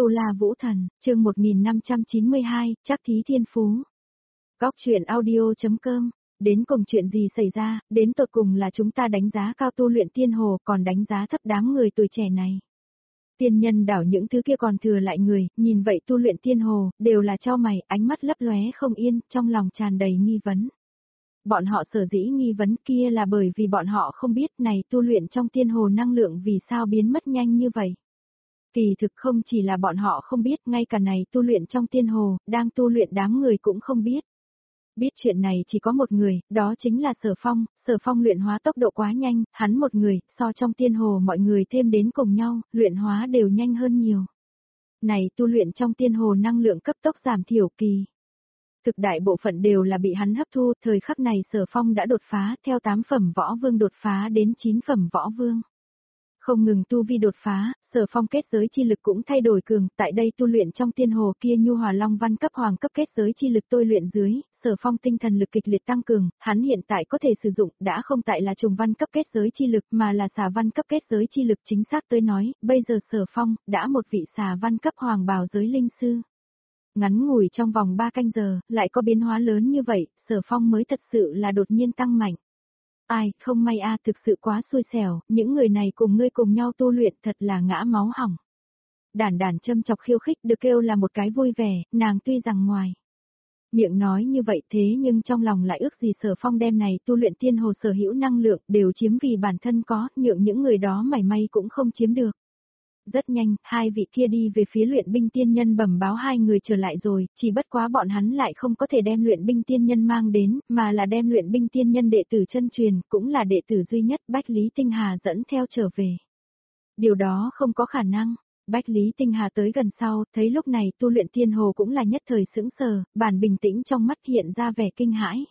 Tu La Vũ Thần, chương 1592, Trắc Thí Thiên Phú. Góc truyện audio.com. Đến cùng chuyện gì xảy ra, đến tột cùng là chúng ta đánh giá cao tu luyện tiên hồ, còn đánh giá thấp đám người tuổi trẻ này. Tiên nhân đảo những thứ kia còn thừa lại người, nhìn vậy tu luyện tiên hồ, đều là chau mày, ánh mắt lấp lóe không yên, trong lòng tràn đầy nghi vấn. Bọn họ sở dĩ nghi vấn kia là bởi vì bọn họ không biết này tu luyện trong tiên hồ năng lượng vì sao biến mất nhanh như vậy. Kỳ thực không chỉ là bọn họ không biết, ngay cả này tu luyện trong tiên hồ, đang tu luyện đám người cũng không biết. Biết chuyện này chỉ có một người, đó chính là Sở Phong luyện hóa tốc độ quá nhanh, hắn một người, so trong tiên hồ mọi người thêm đến cùng nhau, luyện hóa đều nhanh hơn nhiều. Này tu luyện trong tiên hồ năng lượng cấp tốc giảm thiểu kỳ. Thực đại bộ phận đều là bị hắn hấp thu, thời khắc này Sở Phong đã đột phá, theo 8 phẩm võ vương đột phá đến 9 phẩm võ vương. Không ngừng tu vi đột phá, Sở Phong kết giới chi lực cũng thay đổi cường, tại đây tu luyện trong tiên hồ kia nhu hòa long văn cấp hoàng cấp kết giới chi lực tôi luyện dưới, Sở Phong tinh thần lực kịch liệt tăng cường, hắn hiện tại có thể sử dụng, đã không tại là trùng văn cấp kết giới chi lực mà là xà văn cấp kết giới chi lực, chính xác tới nói, bây giờ Sở Phong đã một vị xà văn cấp hoàng bào giới linh sư. Ngắn ngủi trong vòng 3 canh giờ, lại có biến hóa lớn như vậy, Sở Phong mới thật sự là đột nhiên tăng mạnh. Ai, không may a, thực sự quá xui xẻo, những người này cùng ngươi cùng nhau tu luyện thật là ngã máu hỏng. Đản đản châm chọc khiêu khích được kêu là một cái vui vẻ, nàng tuy rằng ngoài miệng nói như vậy thế nhưng trong lòng lại ước gì Sở Phong đem này tu luyện tiên hồ sở hữu năng lượng đều chiếm vì bản thân có, nhượng những người đó mảy may cũng không chiếm được. Rất nhanh, hai vị kia đi về phía luyện binh tiên nhân bẩm báo hai người trở lại rồi, chỉ bất quá bọn hắn lại không có thể đem luyện binh tiên nhân mang đến, mà là đem luyện binh tiên nhân đệ tử chân truyền, cũng là đệ tử duy nhất Bách Lý Tinh Hà dẫn theo trở về. Điều đó không có khả năng. Bách Lý Tinh Hà tới gần sau, thấy lúc này tu luyện tiên hồ cũng là nhất thời sững sờ, bản bình tĩnh trong mắt hiện ra vẻ kinh hãi.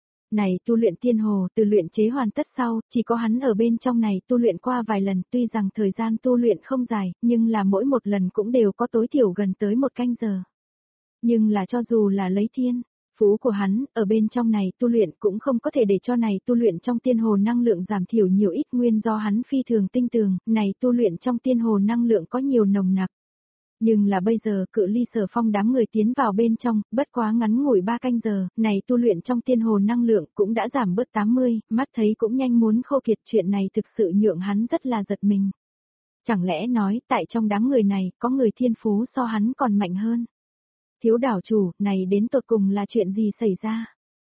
Này tu luyện tiên hồ từ luyện chế hoàn tất sau, chỉ có hắn ở bên trong này tu luyện qua vài lần, tuy rằng thời gian tu luyện không dài, nhưng là mỗi một lần cũng đều có tối thiểu gần tới 1 canh giờ. Nhưng là cho dù là lấy thiên phú của hắn, ở bên trong này tu luyện cũng không có thể để cho này tu luyện trong tiên hồ năng lượng giảm thiểu nhiều ít, nguyên do hắn phi thường tinh tường, này tu luyện trong tiên hồ năng lượng có nhiều nồng nặc. Nhưng là bây giờ cự ly Sở Phong đám người tiến vào bên trong, bất quá ngắn ngủi 3 canh giờ, này tu luyện trong tiên hồ năng lượng cũng đã giảm bớt 80, mắt thấy cũng nhanh muốn khô kiệt, chuyện này thực sự nhượng hắn rất là giật mình. Chẳng lẽ nói tại trong đám người này có người thiên phú so hắn còn mạnh hơn? Thiếu đảo chủ, này đến tột cùng là chuyện gì xảy ra?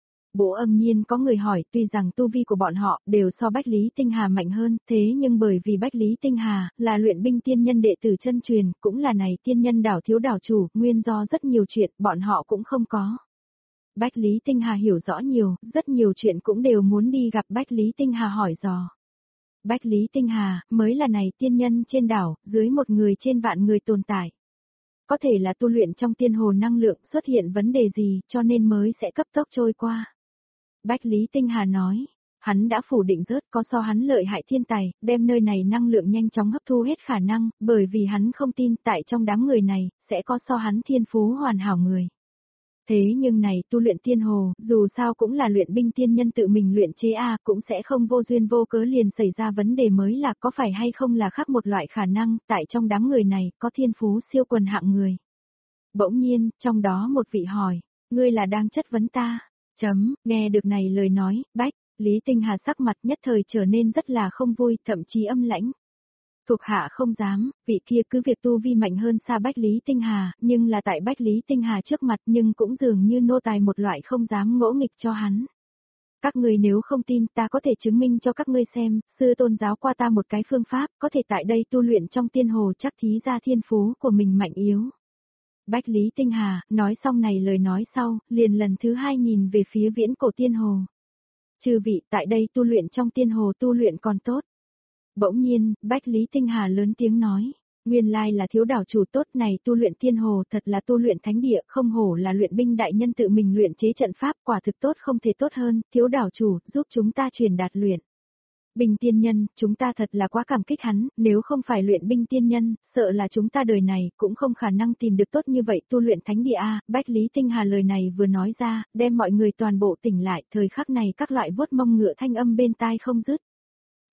Bố Âm Nhiên có người hỏi, tuy rằng tu vi của bọn họ đều so Bách Lý Tinh Hà mạnh hơn, thế nhưng bởi vì Bách Lý Tinh Hà là luyện binh tiên nhân đệ tử chân truyền, cũng là này tiên nhân đảo thiếu đảo chủ, nguyên do rất nhiều chuyện bọn họ cũng không có. Bách Lý Tinh Hà hiểu rõ nhiều, rất nhiều chuyện cũng đều muốn đi gặp Bách Lý Tinh Hà hỏi dò. Bách Lý Tinh Hà mới là này tiên nhân trên đảo, dưới một người trên vạn người tồn tại. Có thể là tu luyện trong tiên hồ năng lượng xuất hiện vấn đề gì cho nên mới sẽ cấp tốc trôi qua. Bách Lý Tinh Hà nói, hắn đã phủ định rớt có so hắn lợi hại thiên tài, đem nơi này năng lượng nhanh chóng hấp thu hết khả năng, bởi vì hắn không tin tại trong đám người này, sẽ có so hắn thiên phú hoàn hảo người. Thế nhưng này tu luyện tiên hồ, dù sao cũng là luyện binh tiên nhân tự mình luyện chế cũng sẽ không vô duyên vô cớ liền xảy ra vấn đề mới là có phải hay không là khác một loại khả năng, tại trong đám người này, có thiên phú siêu quần hạng người. Bỗng nhiên, trong đó một vị hỏi, ngươi là đang chất vấn ta? Nghe được này lời nói, Bách Lý Tinh Hà sắc mặt nhất thời trở nên rất là không vui, thậm chí âm lãnh. Thuộc hạ không dám, vị kia cứ việc tu vi mạnh hơn xa Bách Lý Tinh Hà, nhưng là tại Bách Lý Tinh Hà trước mặt nhưng cũng dường như nô tài một loại không dám ngỗ nghịch cho hắn. Các người nếu không tin ta có thể chứng minh cho các ngươi xem, sư tôn giáo qua ta một cái phương pháp, có thể tại đây tu luyện trong tiên hồ chắc thí ra thiên phú của mình mạnh yếu. Bách Lý Tinh Hà, nói xong này lời nói sau, liền lần thứ 2 nhìn về phía viễn cổ tiên hồ. Chư vị tại đây tu luyện trong tiên hồ tu luyện còn tốt. Bỗng nhiên, Bách Lý Tinh Hà lớn tiếng nói, nguyên lai là thiếu đảo chủ tốt này tu luyện tiên hồ thật là tu luyện thánh địa, không hổ là luyện binh đại nhân tự mình luyện chế trận pháp, quả thực tốt không thể tốt hơn, thiếu đảo chủ giúp chúng ta truyền đạt luyện binh tiên nhân, chúng ta thật là quá cảm kích hắn, nếu không phải luyện binh tiên nhân, sợ là chúng ta đời này cũng không khả năng tìm được tốt như vậy tu luyện thánh địa Bách Lý Tinh Hà lời này vừa nói ra, đem mọi người toàn bộ tỉnh lại, thời khắc này các loại vuốt mông ngựa thanh âm bên tai không dứt.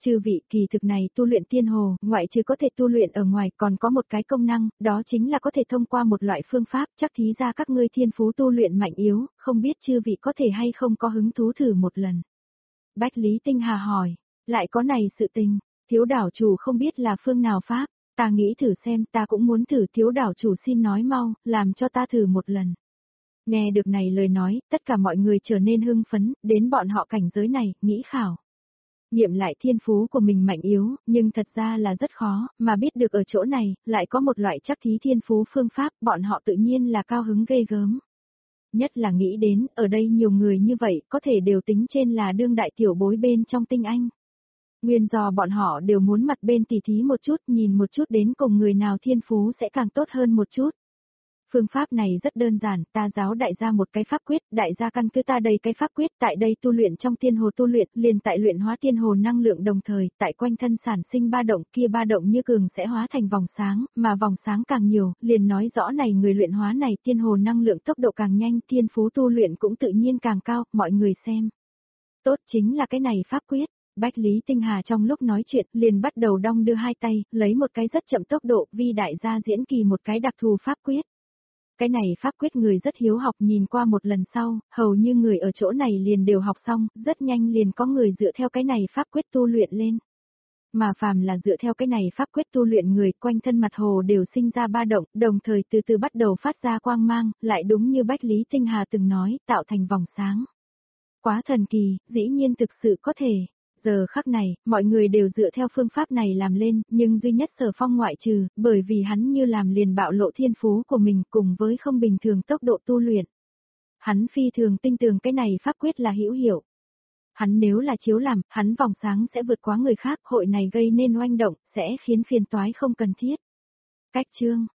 Chư vị, kỳ thực này tu luyện tiên hồ, ngoại trừ có thể tu luyện ở ngoài còn có một cái công năng, đó chính là có thể thông qua một loại phương pháp, chắc thí ra các ngươi thiên phú tu luyện mạnh yếu, không biết chư vị có thể hay không có hứng thú thử một lần. Bách Lý Tinh Hà hỏi, lại có này sự tình, thiếu đảo chủ không biết là phương nào pháp, ta nghĩ thử xem, ta cũng muốn thử, thiếu đảo chủ xin nói mau, làm cho ta thử một lần. Nghe được này lời nói, tất cả mọi người trở nên hưng phấn, đến bọn họ cảnh giới này, nghĩ khảo. Nghiệm lại thiên phú của mình mạnh yếu, nhưng thật ra là rất khó, mà biết được ở chỗ này, lại có một loại chắc thí thiên phú phương pháp, bọn họ tự nhiên là cao hứng ghê gớm. Nhất là nghĩ đến, ở đây nhiều người như vậy, có thể đều tính trên là đương đại tiểu bối bên trong tinh anh. Nguyên do bọn họ đều muốn mặt bên tỉ thí một chút, nhìn một chút đến cùng người nào thiên phú sẽ càng tốt hơn một chút. Phương pháp này rất đơn giản, ta giáo đại gia một cái pháp quyết, đại gia căn cứ ta đây cái pháp quyết, tại đây tu luyện trong tiên hồ tu luyện, liền tại luyện hóa tiên hồ năng lượng đồng thời, tại quanh thân sản sinh ba động, kia ba động như cường sẽ hóa thành vòng sáng, mà vòng sáng càng nhiều, liền nói rõ này người luyện hóa này tiên hồ năng lượng tốc độ càng nhanh, tiên phú tu luyện cũng tự nhiên càng cao, mọi người xem. Tốt chính là cái này pháp quyết. Bách Lý Tinh Hà trong lúc nói chuyện liền bắt đầu đong đưa hai tay, lấy một cái rất chậm tốc độ, vi đại gia diễn kỳ một cái đặc thù pháp quyết. Cái này pháp quyết người rất hiếu học, nhìn qua một lần sau, hầu như người ở chỗ này liền đều học xong, rất nhanh liền có người dựa theo cái này pháp quyết tu luyện lên. Mà phàm là dựa theo cái này pháp quyết tu luyện người, quanh thân mặt hồ đều sinh ra ba động, đồng thời từ từ bắt đầu phát ra quang mang, lại đúng như Bách Lý Tinh Hà từng nói, tạo thành vòng sáng. Quá thần kỳ, dĩ nhiên thực sự có thể. Giờ khắc này, mọi người đều dựa theo phương pháp này làm lên, nhưng duy nhất Sở Phong ngoại trừ, bởi vì hắn như làm liền bạo lộ thiên phú của mình cùng với không bình thường tốc độ tu luyện. Hắn phi thường tin tưởng cái này pháp quyết là hữu hiệu. Hắn nếu là chiếu làm, hắn vòng sáng sẽ vượt quá người khác, hội này gây nên oanh động, sẽ khiến phiền toái không cần thiết. Cách chương